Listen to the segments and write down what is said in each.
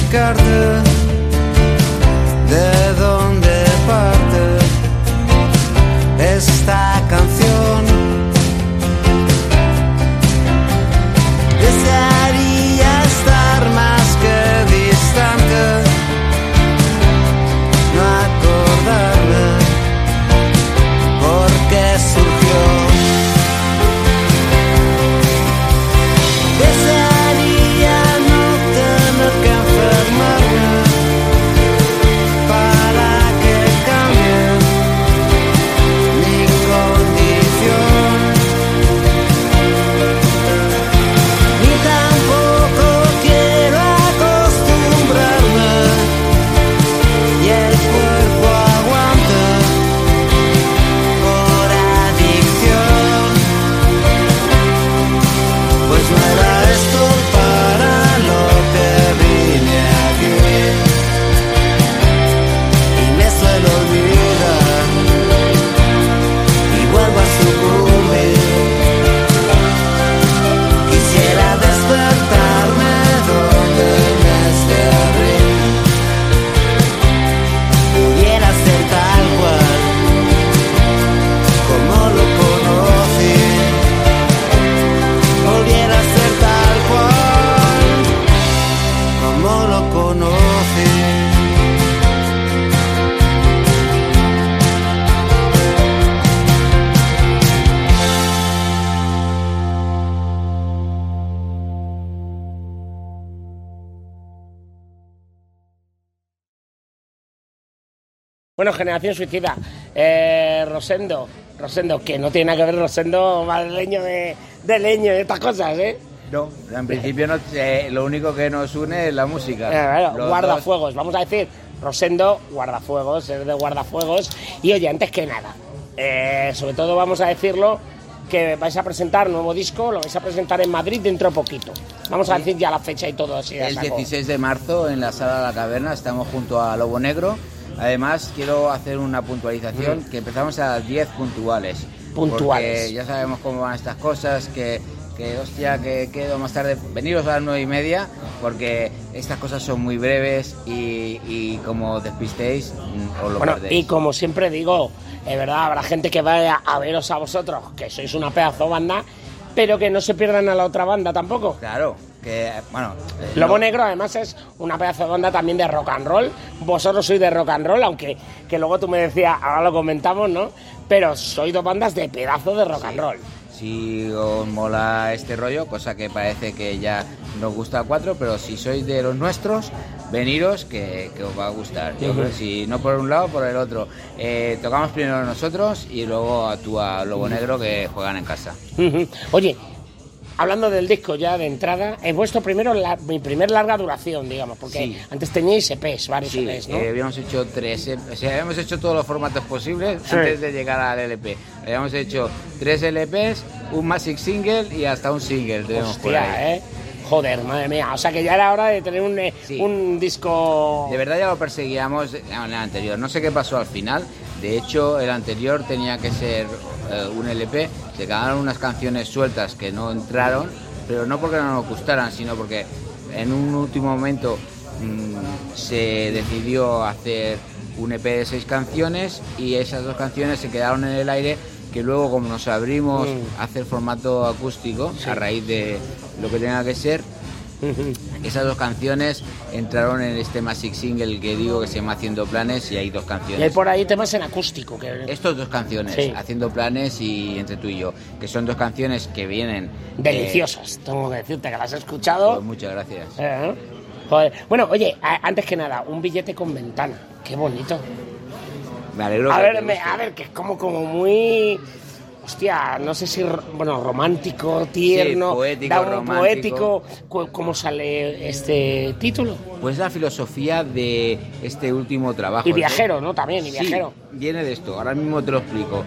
explicarte de dónde parte esta canción. Desearía estar más que distante, no acordarme por qué surgió. Desearía no tener que enfermarme para que cambie mi condición, ni tampoco quiero acostumbrarme y el cuerpo aguanta por adicción, pues no era esto para lo que vine aquí y me suelo olvidar y vuelvo a sucumbir. Quisiera despertarme donde el mes de abril pudiera ser tal cual como lo conocí, volviera a ser tal cual como lo conocí. Bueno, Generación Suicida, Rosendo, que no tiene nada que ver Rosendo madrileño de leño y estas cosas, ¿eh? No, en principio no, lo único que nos une es la música. Claro, guardafuegos, vamos a decir, Rosendo, guardafuegos, es de guardafuegos. Y oye, antes que nada, sobre todo vamos a decirlo, que vais a presentar nuevo disco, lo vais a presentar en Madrid dentro de poquito. Vamos a decir ya la fecha y todo así. El 16 de marzo en la Sala de la Caverna, estamos junto a Lobo Negro. Además, quiero hacer una puntualización, que empezamos a las 10 puntuales. Porque ya sabemos cómo van estas cosas, que hostia, que quedo más tarde. Veniros a las 9:30, porque estas cosas son muy breves y como despistéis, os lo perdéis. Y como siempre digo, es verdad, habrá gente que vaya a veros a vosotros, que sois una pedazo banda, pero que no se pierdan a la otra banda tampoco. Claro, que bueno... Lobo Negro además es una pedazo de banda también de rock and roll. Vosotros sois de rock and roll, aunque que luego tú me decías, ahora lo comentamos, ¿no? Pero sois dos bandas de pedazo de rock and roll. Si os mola este rollo, cosa que parece que ya nos gusta a 4, pero si sois de los nuestros, veniros que os va a gustar. Yo creo que si no por un lado, por el otro. Tocamos primero nosotros y luego actúa Lobo Negro, que juegan en casa. Oye, hablando del disco ya de entrada, es vuestro primero, mi primer larga duración, digamos, porque sí. Antes teníais EPs, varios EPs, ¿no? Habíamos hecho 3, o sea, habíamos hecho todos los formatos posibles antes de llegar al LP. Habíamos hecho 3 LPs, un Magic Single y hasta un single. Hostia, joder, madre mía, o sea que ya era hora de tener un disco... De verdad ya lo perseguíamos en el anterior, no sé qué pasó al final. De hecho, el anterior tenía que ser un LP, se quedaron unas canciones sueltas que no entraron, pero no porque no nos gustaran, sino porque en un último momento se decidió hacer un EP de 6 canciones y esas 2 canciones se quedaron en el aire, que luego como nos abrimos a hacer formato acústico, a raíz de lo que tenga que ser, esas 2 canciones entraron en este Magic Single que digo que se llama Haciendo Planes, y hay 2 canciones. Y hay por ahí temas en acústico. Estas 2 canciones, Haciendo Planes y Entre tú y yo, que son 2 canciones que vienen... deliciosas, tengo que decirte que las he escuchado. Pues muchas gracias. Joder. Bueno, oye, antes que nada, un billete con ventana. Qué bonito. Me alegro. A ver, que es como muy... Hostia, no sé si, romántico, tierno, poético. ¿Cómo sale este título? Pues la filosofía de este último trabajo. Y viajero, ¿no? También, y viajero. Sí, viene de esto, ahora mismo te lo explico.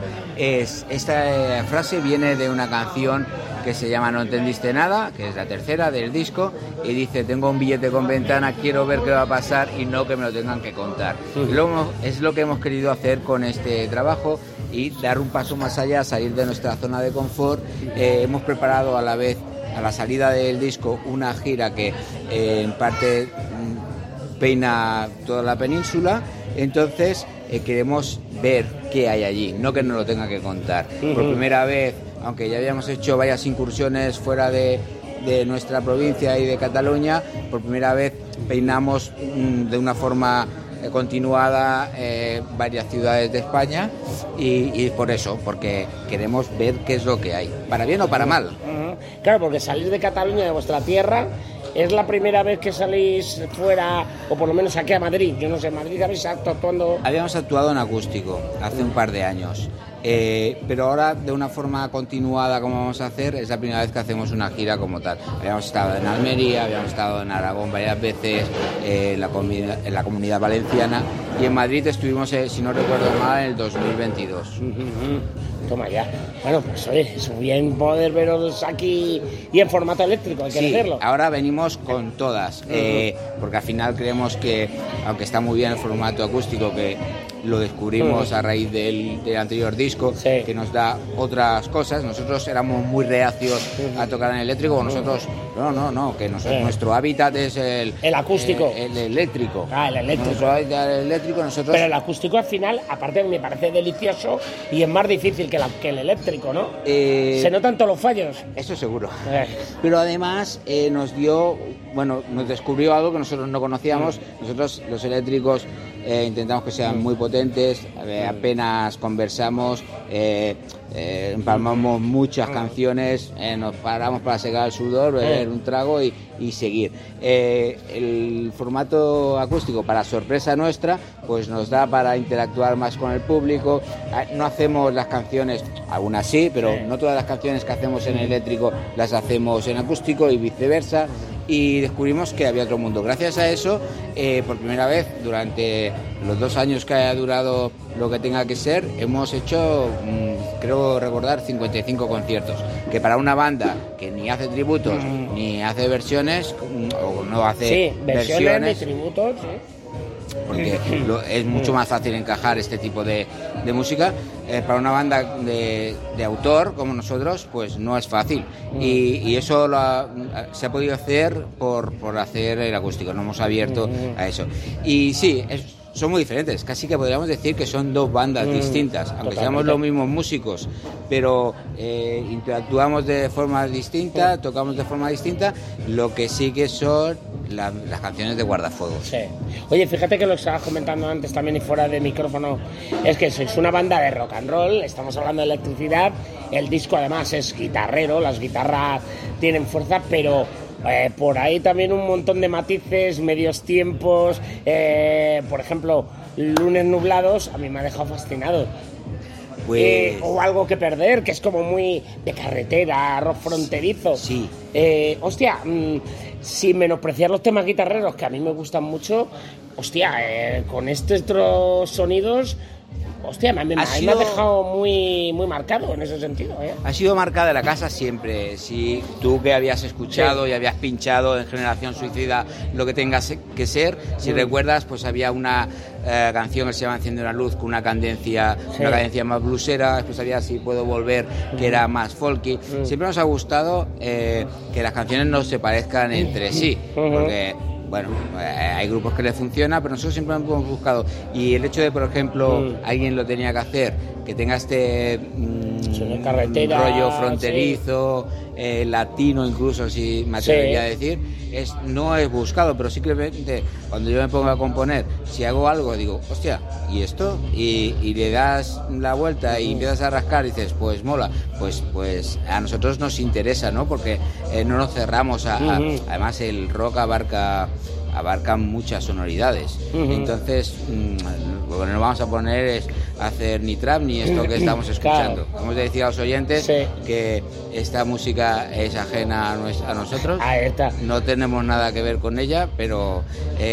Esta frase viene de una canción que se llama No entendiste nada, que es la tercera del disco, y dice: tengo un billete con ventana, quiero ver qué va a pasar y no que me lo tengan que contar. Es lo que hemos querido hacer con este trabajo, y dar un paso más allá, salir de nuestra zona de confort. Hemos preparado a la vez, a la salida del disco, una gira que en parte peina toda la península. Entonces queremos ver qué hay allí, no que nos lo tenga que contar. Por primera vez, aunque ya habíamos hecho varias incursiones fuera de nuestra provincia y de Cataluña, por primera vez peinamos de una forma continuada varias ciudades de España y por eso, porque queremos ver qué es lo que hay, para bien o para mal. Claro, porque salir de Cataluña, de vuestra tierra, es la primera vez que salís fuera, o por lo menos aquí a Madrid. Yo no sé, Madrid habéis actuando... Habíamos actuado en acústico hace un par de años. Pero ahora de una forma continuada como vamos a hacer, es la primera vez que hacemos una gira como tal. Habíamos estado en Almería, habíamos estado en Aragón varias veces, en la Comunidad Valenciana, y en Madrid estuvimos, si no recuerdo mal, en el 2022. Toma ya. Bueno, pues oye, es bien poder veros aquí y en formato eléctrico, hay que decirlo. Ahora venimos con todas, porque al final creemos que, aunque está muy bien el formato acústico, que lo descubrimos a raíz del anterior disco, que nos da otras cosas. Nosotros éramos muy reacios a tocar en eléctrico, nosotros no, que nuestro hábitat es el acústico, el eléctrico. El eléctrico. Nuestro hábitat es el eléctrico, nosotros... Pero el acústico al final, aparte me parece delicioso y es más difícil que el eléctrico, ¿no? Se notan todos los fallos. Eso seguro. Pero además nos descubrió algo que nosotros no conocíamos. Nosotros los eléctricos intentamos que sean muy potentes, apenas conversamos, empalmamos muchas canciones, nos paramos para secar el sudor, beber un trago y seguir. El formato acústico, para sorpresa nuestra, pues nos da para interactuar más con el público. No hacemos las canciones, algunas sí, pero no todas las canciones que hacemos en eléctrico las hacemos en acústico y viceversa. Y descubrimos que había otro mundo. Gracias a eso, por primera vez, durante los 2 años que haya durado lo que tenga que ser, hemos hecho, creo recordar, 55 conciertos. Que para una banda que ni hace tributos, ni hace versiones, o no hace versiones ni tributos, porque es mucho más fácil encajar este tipo de música. Para una banda de autor como nosotros, pues no es fácil. Y eso se ha podido hacer por hacer el acústico. No hemos abierto a eso. Y sí, son muy diferentes. Casi que podríamos decir que son 2 bandas distintas, aunque seamos los mismos músicos, pero interactuamos de forma distinta, tocamos de forma distinta. Lo que sí que son las canciones de Guardafuegos. Sí. Oye, fíjate que lo estabas comentando antes también y fuera de micrófono, es que sois una banda de rock and roll, estamos hablando de electricidad, el disco además es guitarrero, las guitarras tienen fuerza, pero por ahí también un montón de matices, medios tiempos, por ejemplo, Lunes Nublados, a mí me ha dejado fascinado. O Algo que Perder, que es como muy de carretera, rock fronterizo. Sí. Hostia, sin menospreciar los temas guitarreros, que a mí me gustan mucho, hostia, con estos sonidos... Hostia, me ha dejado muy, muy marcado en ese sentido. Ha sido marcada la casa siempre. Si tú que habías escuchado y habías pinchado en Generación Suicida lo que tengas que ser, si recuerdas, pues había una canción que se llama Enciende una luz con una cadencia más bluesera. Después había Si puedo volver, que era más folky. Siempre nos ha gustado que las canciones no se parezcan entre sí, porque... Bueno, hay grupos que les funciona, pero nosotros siempre hemos buscado. Y el hecho de, por ejemplo, alguien lo tenía que hacer, que tenga este rollo fronterizo, latino incluso, si me atrevería a decir, no es buscado, pero simplemente cuando yo me pongo a componer, si hago algo, digo, hostia, ¿y esto? Y le das la vuelta y empiezas a rascar y dices, pues mola, pues a nosotros nos interesa, ¿no? Porque no nos cerramos además el rock abarca muchas sonoridades. Entonces lo que no vamos a poner es hacer ni trap ni esto que estamos escuchando. Hemos de decir a los oyentes que esta música es ajena a nosotros. Ahí está. No tenemos nada que ver con ella, pero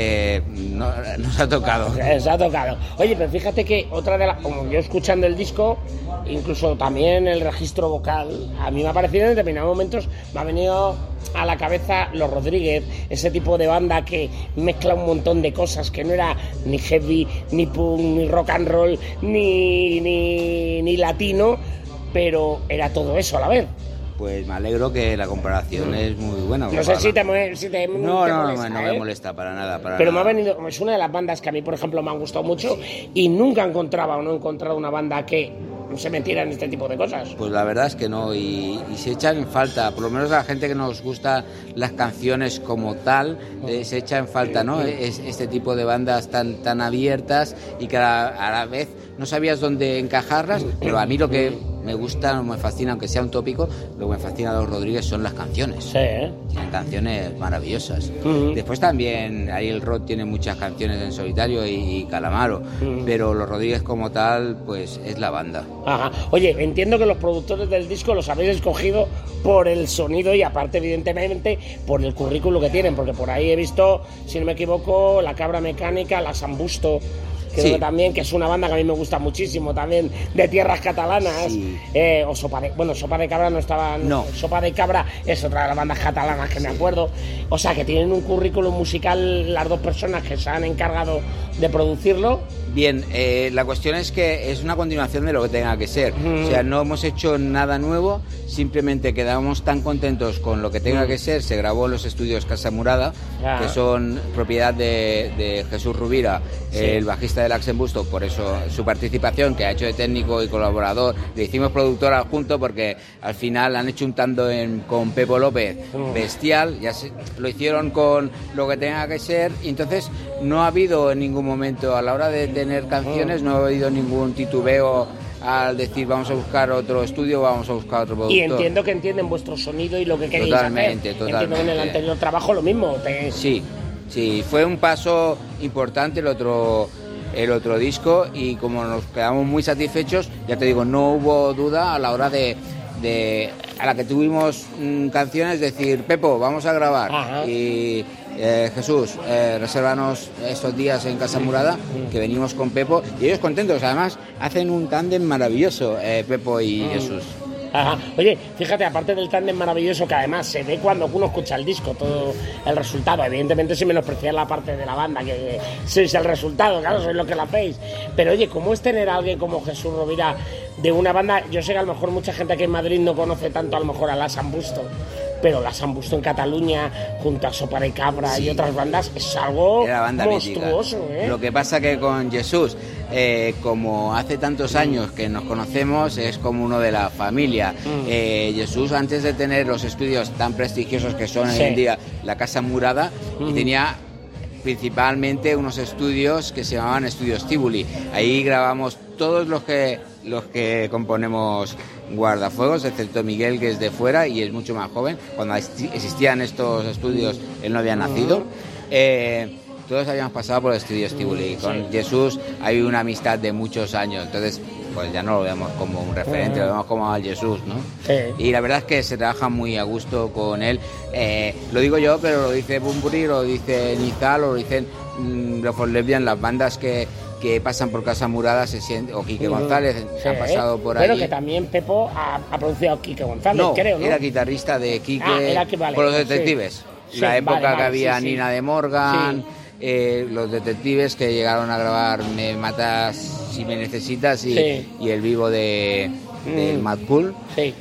nos ha tocado. Se ha tocado. Oye, pero fíjate que otra de las... Como yo escuchando el disco, incluso también el registro vocal, a mí me ha parecido en determinados momentos, me ha venido a la cabeza Los Rodríguez, ese tipo de banda que mezcla un montón de cosas, que no era ni heavy, ni punk, ni rock and roll, ni latino, pero era todo eso a la vez. pues me alegro que la comparación es muy buena. No sé si te No, molesta, no me ¿eh? molesta para nada. Pero me ha venido, es una de las bandas que a mí, por ejemplo, me han gustado mucho y nunca encontraba o no he encontrado una banda que se metiera en este tipo de cosas. Pues la verdad es que no, y se echan en falta, por lo menos a la gente que nos gusta las canciones como tal, se echa en falta, ¿no? Este tipo de bandas tan abiertas y que a la vez no sabías dónde encajarlas, pero a mí lo que me gusta, me fascina, aunque sea un tópico, lo que me fascina de los Rodríguez son las canciones. Sí, ¿eh? Tienen canciones maravillosas. Después también Ariel Roth tiene muchas canciones en solitario y Calamaro, pero los Rodríguez como tal, pues es la banda. Ajá. Oye, entiendo que los productores del disco los habéis escogido por el sonido y aparte, evidentemente, por el currículo que tienen, porque por ahí he visto, si no me equivoco, La Cabra Mecánica, La Sambusto, creo que también, que es una banda que a mí me gusta muchísimo, también de tierras catalanas, o Sopa de Cabra no estaba, no. Sopa de Cabra es otra de las bandas catalanas que me acuerdo, o sea que tienen un currículum musical las dos personas que se han encargado de producirlo. Bien, la cuestión es que es una continuación de lo que tenga que ser, o sea, no hemos hecho nada nuevo, simplemente quedamos tan contentos con lo que tenga que ser. Se grabó en los estudios Casa Murada, que son propiedad de Jesús Rubira, el bajista del Axenbusto, por eso su participación, que ha hecho de técnico y colaborador. Le hicimos productor adjunto porque al final han hecho un tándem con Pepo López bestial, lo hicieron con lo que tenga que ser, y entonces no ha habido en ningún momento a la hora de tener canciones, no ha habido ningún titubeo al decir vamos a buscar otro estudio, vamos a buscar otro productor. Y entiendo que entienden vuestro sonido y lo que queréis hacer. Totalmente. Entiendo que en el anterior trabajo lo mismo. Sí, fue un paso importante el otro disco, y como nos quedamos muy satisfechos, ya te digo, no hubo duda a la hora de a la que tuvimos canciones, decir, Pepo, vamos a grabar. Ajá. Y Jesús, resérvanos estos días en Casa Murada, que venimos con Pepo, y ellos contentos. Además hacen un tándem maravilloso, Pepo y Jesús. Ajá. Oye, fíjate, aparte del tándem maravilloso, que además se ve cuando uno escucha el disco, todo el resultado, evidentemente sin menospreciar la parte de la banda, que sois el resultado, claro, sois lo que la hacéis, pero oye, ¿cómo es tener a alguien como Jesús Rovira de una banda? Yo sé que a lo mejor mucha gente aquí en Madrid no conoce tanto a lo mejor a La Sambusto, pero La Sambusto en Cataluña, junto a Sopa de Cabra y otras bandas, es algo monstruoso, ¿eh? Lo que pasa que con Jesús, como hace tantos años que nos conocemos, es como uno de la familia. Jesús, antes de tener los estudios tan prestigiosos que son hoy en día la Casa Murada, tenía principalmente unos estudios que se llamaban Estudios Tívoli. Ahí grabamos todos los que componemos Guardafuegos, excepto Miguel, que es de fuera y es mucho más joven. Cuando existían estos estudios, él no había nacido. Todos habíamos pasado por Estudios Tívoli. Con Jesús hay una amistad de muchos años, entonces pues ya no lo vemos como un referente, lo vemos como al Jesús, ¿no? Y la verdad es que se trabaja muy a gusto con él. Lo digo yo, pero lo dice Bunbury, lo dice Nizal, lo dicen los Lesbian, las bandas que pasan por Casa Murada se sienten, o Quique González, se han pasado por ahí. Pero que también Pepo ha producido a Quique González, creo, ¿no? Era guitarrista de Quique, por los detectives. La época que había Nina de Morgan, los detectives que llegaron a grabar Me matas si me necesitas y El vivo de Mad Cool,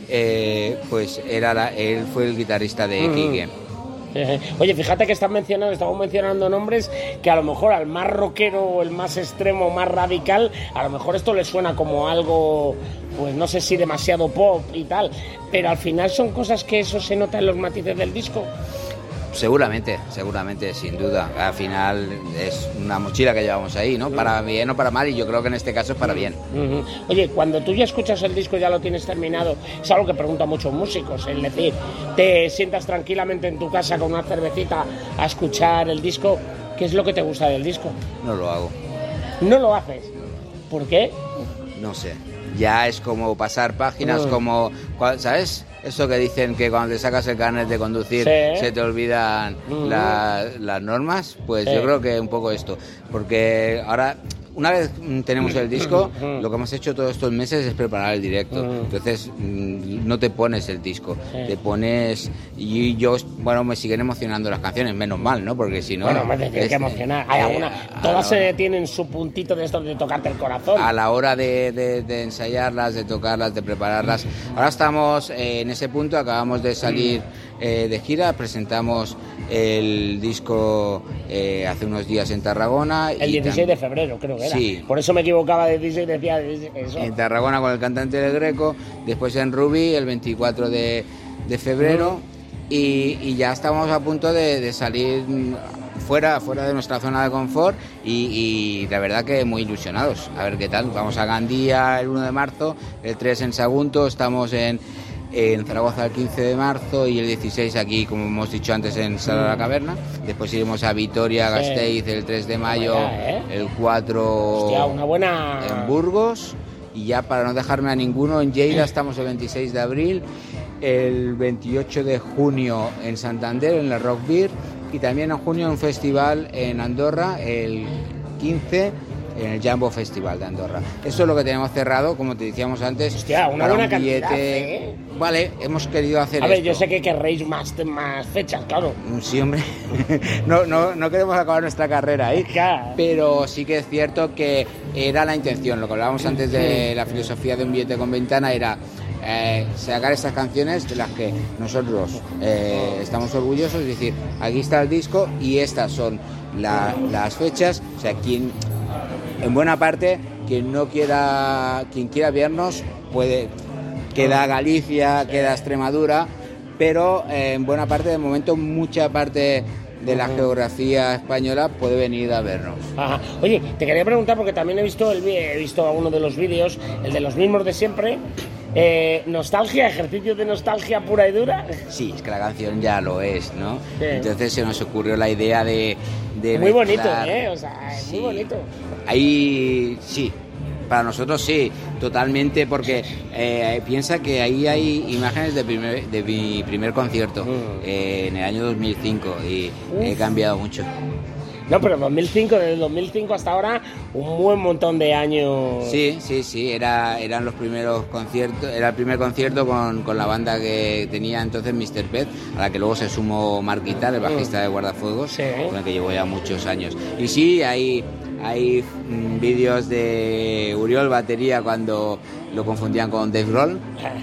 pues él fue el guitarrista de Quique. Oye, fíjate que estamos mencionando nombres que a lo mejor al más rockero o el más extremo, más radical, a lo mejor esto le suena como algo, pues no sé si demasiado pop y tal, pero al final son cosas que eso se nota en los matices del disco. Seguramente, sin duda. Al final es una mochila que llevamos ahí, ¿no? Para bien o para mal, y yo creo que en este caso es para bien. Oye, cuando tú ya escuchas el disco, ya lo tienes terminado, es algo que pregunto a muchos músicos, es decir, te sientas tranquilamente en tu casa con una cervecita a escuchar el disco, ¿qué es lo que te gusta del disco? No lo hago. ¿No lo haces? ¿Por qué? No sé. Ya es como pasar páginas, como, ¿sabes? Eso que dicen que cuando te sacas el carnet de conducir se te olvidan las normas, pues yo creo que un poco esto, porque ahora una vez tenemos el disco, lo que hemos hecho todos estos meses es preparar el directo. Entonces, no te pones el disco, te pones... Y yo, bueno, me siguen emocionando las canciones, menos mal, ¿no? Porque si no... Bueno, me tiene que emocionar. Hay alguna... Todas tienen su puntito de esto de tocarte el corazón. A la hora de ensayarlas, de tocarlas, de prepararlas. Ahora estamos en ese punto, acabamos de salir de gira, presentamos el disco hace unos días en Tarragona. El 16 de febrero, creo que era. Sí. Por eso me equivocaba de 16, decía eso. En Tarragona con el cantante del Greco, después en Rubí el 24 de febrero y ya estamos a punto de salir fuera de nuestra zona de confort y la verdad que muy ilusionados. A ver qué tal. Vamos a Gandía el 1 de marzo, el 3 en Sagunto, estamos en Zaragoza el 15 de marzo y el 16 aquí, como hemos dicho antes, en Sala de la Caverna. Después iremos a Vitoria, Gasteiz el 3 de mayo, el 4 Hostia, una buena... en Burgos. Y ya para no dejarme a ninguno, en Lleida estamos el 26 de abril, el 28 de junio en Santander, en la Rock Beer, y también en junio un festival en Andorra, el 15 en el Jambo Festival de Andorra. Eso es lo que tenemos cerrado, como te decíamos antes. Hostia, una buena cantidad, Vale, hemos querido hacer A ver, esto. yo sé que querréis más fechas, claro. Sí, hombre. no queremos acabar nuestra carrera ahí. Claro. Pero sí que es cierto que era la intención. Lo que hablábamos antes de la filosofía de Un billete con ventana era sacar estas canciones de las que nosotros estamos orgullosos, es decir, aquí está el disco y estas son las fechas. O sea, en buena parte, quien quiera vernos puede, queda Galicia, queda Extremadura, pero en buena parte, de momento, mucha parte de la geografía española puede venir a vernos. Ajá. Oye, te quería preguntar, porque también he visto uno de los vídeos, el de los mismos de siempre. Nostalgia, ejercicio de nostalgia pura y dura. Sí, es que la canción ya lo es, ¿no? Sí. Entonces se nos ocurrió la idea de muy mezclar. bonito, O sea, es muy bonito. Ahí sí, para nosotros sí, totalmente, porque piensa que ahí hay imágenes de mi primer concierto en el año 2005 y he cambiado mucho. No, pero desde el 2005 hasta ahora, un buen montón de años. Sí, eran los primeros conciertos, era el primer concierto con la banda que tenía entonces Mr. Pet, a la que luego se sumó Mark Guitar, el bajista de Guardafuegos, con el que llevo ya muchos años. Y sí, hay vídeos de Uriol batería cuando lo confundían con Dave Grohl.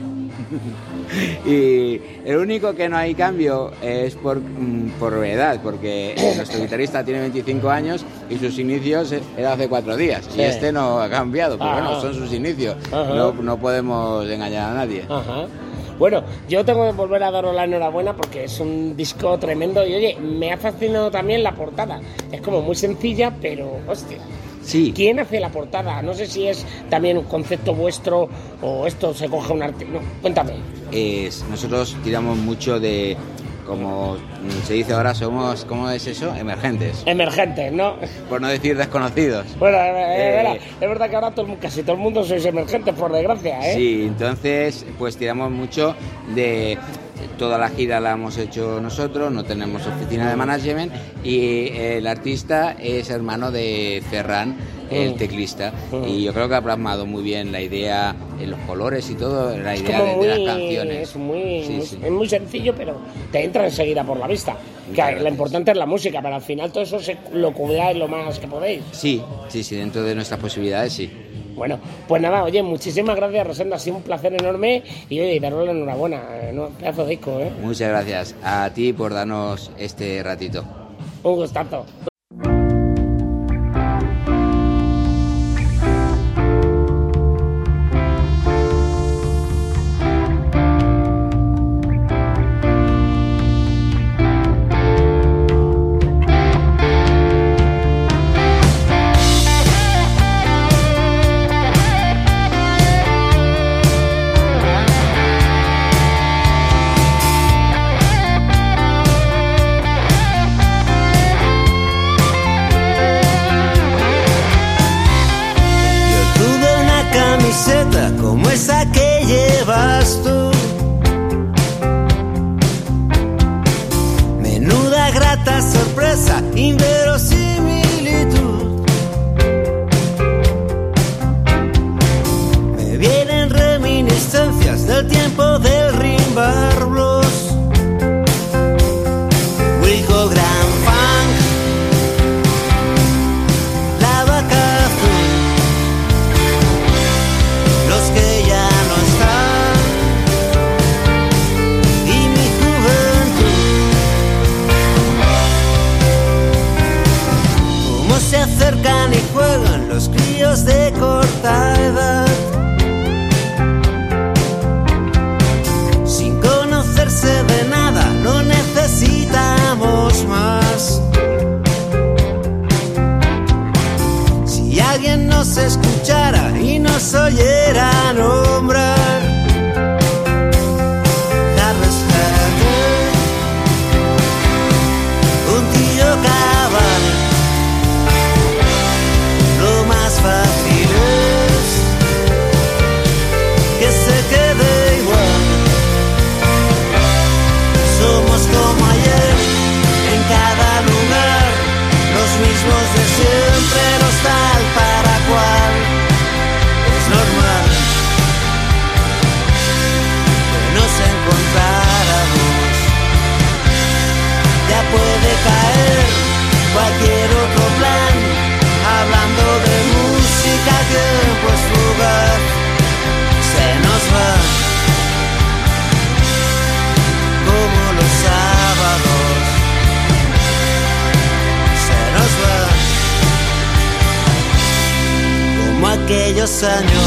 Y el único que no hay cambio es por edad, porque nuestro guitarrista tiene 25 años y sus inicios era hace 4 días. Y este no ha cambiado, pero bueno, son sus inicios. No podemos engañar a nadie. Bueno, yo tengo que volver a daros la enhorabuena porque es un disco tremendo y oye, me ha fascinado también la portada. Es como muy sencilla, pero hostia. Sí. ¿Quién hace la portada? No sé si es también un concepto vuestro o esto se coge un arte. No, cuéntame. Nosotros tiramos mucho de, como se dice ahora, somos, ¿cómo es eso? Emergentes. Emergentes, ¿no? Por no decir desconocidos. Bueno, es verdad que ahora casi todo el mundo sois emergentes, por desgracia, ¿eh? Sí, entonces pues tiramos mucho de... Toda la gira la hemos hecho nosotros, no tenemos oficina de management y el artista es hermano de Ferran, el teclista, y yo creo que ha plasmado muy bien la idea en los colores y todo, la idea de las canciones. Es muy sencillo, pero te entra enseguida por la vista. Que lo importante es la música, pero al final todo eso lo cubráis lo más que podéis. Sí, dentro de nuestras posibilidades, sí. Bueno, pues nada, oye, muchísimas gracias, Rosendo, ha sido un placer enorme y oye, daros la enhorabuena, pedazo de disco, ¿eh? Muchas gracias a ti por darnos este ratito. Un gustazo. aquellos años.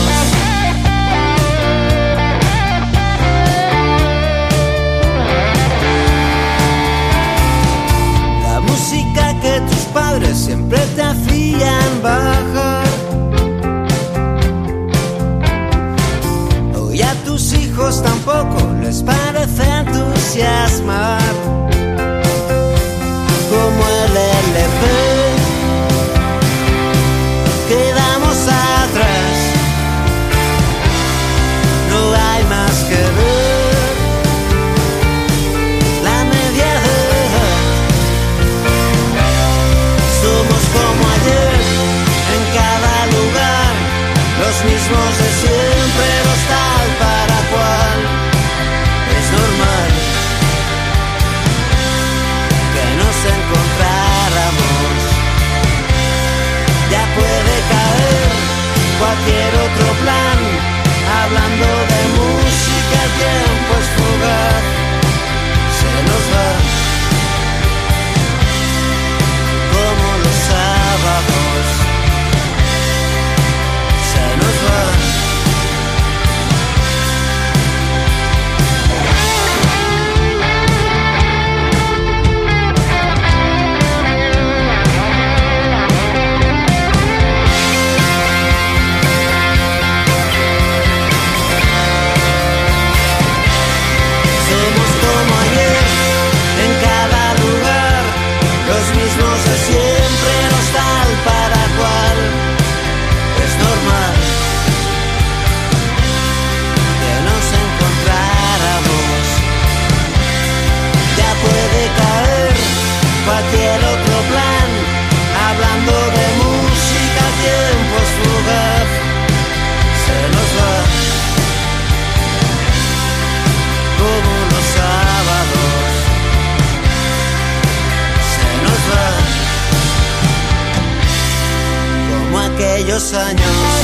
La música que tus padres siempre te hacían bajar, hoy a tus hijos tampoco les parece entusiasmar. Como el LP, quedamos atrás, no hay más que ver la media edad. Somos como ayer, en cada lugar, los mismos de siempre, los tal para cual. Es normal que nos encontráramos. Ya puede caer cualquier otro plan, hablando de música, el tiempo es fugaz, se nos va como los sábados, se nos va. Siempre nos tal para cual. Es normal que nos encontráramos. Ya puede caer cualquier otro plan, hablando de música, tiempo es fugaz, se nos va como los sábados, se nos va aquellos años.